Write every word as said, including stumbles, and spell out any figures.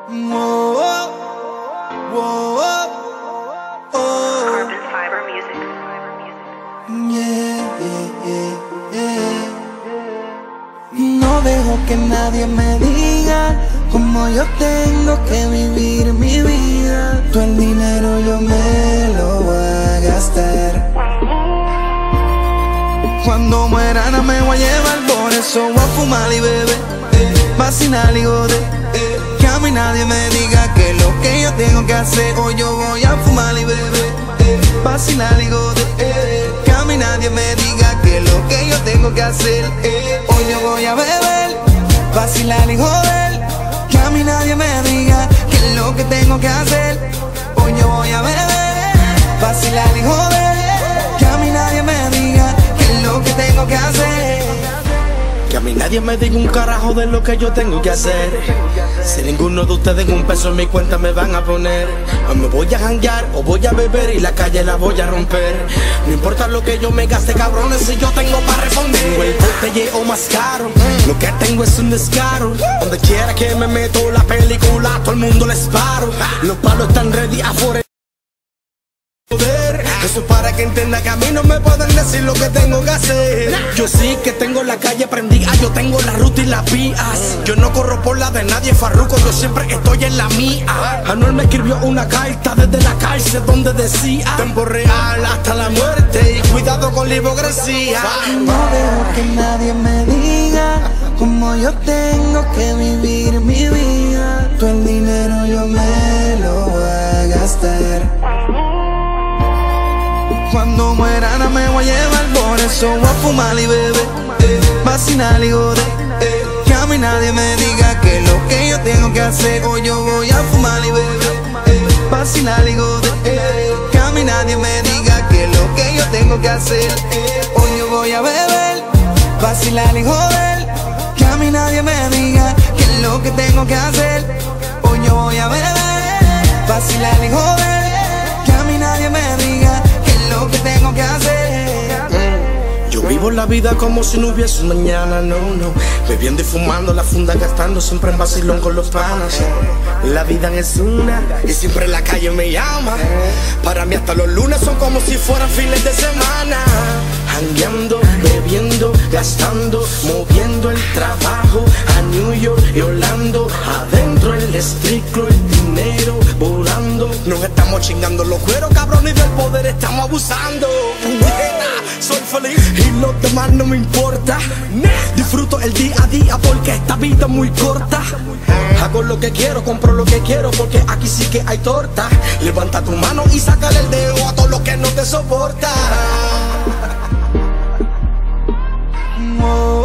Whoa, whoa, oh. Carbon fiber music. Yeah, yeah, yeah, yeah. No dejo que nadie me diga cómo yo tengo que vivir mi vida. Todo el dinero yo me lo voy a gastar. Cuando muera no me voy a llevar, por eso voy a fumar y beber, eh, vacinar y joder, eh, que a mí nadie me diga que lo que yo tengo que hacer. Hoy yo voy a fumar y beber, eh, vacinar y joder, eh, que a mí nadie me diga que lo que yo tengo que hacer. eh, Hoy yo voy a beber, vacilar y joder, que a mí nadie me diga que lo que tengo que hacer. Hoy yo voy a beber, vacilar y joder, que a mí nadie me diga lo que tengo que hacer. Que a mí nadie me diga un carajo de lo que yo tengo que hacer. Si ninguno de ustedes un peso en mi cuenta me van a poner, o me voy a janguear o voy a beber y la calle la voy a romper. No importa lo que yo me gaste, cabrones, si yo tengo para responder. Tengo el botelleo más caro, lo que tengo es un descaro. Donde quiera que me meto la película, a todo el mundo les paro. Los palos están ready afuera. Eso es para que entienda que a mí no me pueden decir lo que tengo que hacer. Yo sí que tengo la calle prendida, yo tengo la ruta y las vías. Yo no corro por la de nadie, farruco, yo siempre estoy en la mía. Anuel me escribió una carta desde la cárcel donde decía: tiempo real hasta la muerte y cuidado con la hipocresía. No dejo que nadie me diga cómo yo tengo que vivir mi vida. Todo el dinero yo me lo voy a gastar. Cuando muera no me voy a llevar, por eso voy a fumar y beber, eh, vacinar y joder, eh, que a mí nadie me diga que lo que yo tengo que hacer. Hoy yo voy a fumar y beber, eh, vacinar y joder, eh, que a mí nadie me diga que lo que yo tengo que hacer. eh, Hoy yo voy a beber, vacilar y joder, que a mí nadie me diga que es lo que tengo que hacer. Hoy yo voy a beber, vacilar y joder, que a mí nadie me diga lo que tengo que hacer. mm. Yo vivo la vida como si no hubiese un mañana, no, no. Bebiendo y fumando la funda, gastando siempre en vacilón con los panas. La vida es una y siempre la calle me llama. Para mí hasta los lunes son como si fueran fines de semana. Jangueando, bebiendo, gastando, moviendo el trabajo a New York y Orlando. Adentro el estricto, el dinero volando. Nos estamos chingando los cueros, cabrones, y del poder estamos abusando. Soy feliz y los demás no me importa. Disfruto el día a día porque esta vida es muy corta. Hago lo que quiero, compro lo que quiero porque aquí sí que hay torta. Levanta tu mano y sácale el dedo a todo lo que no te soporta. Whoa.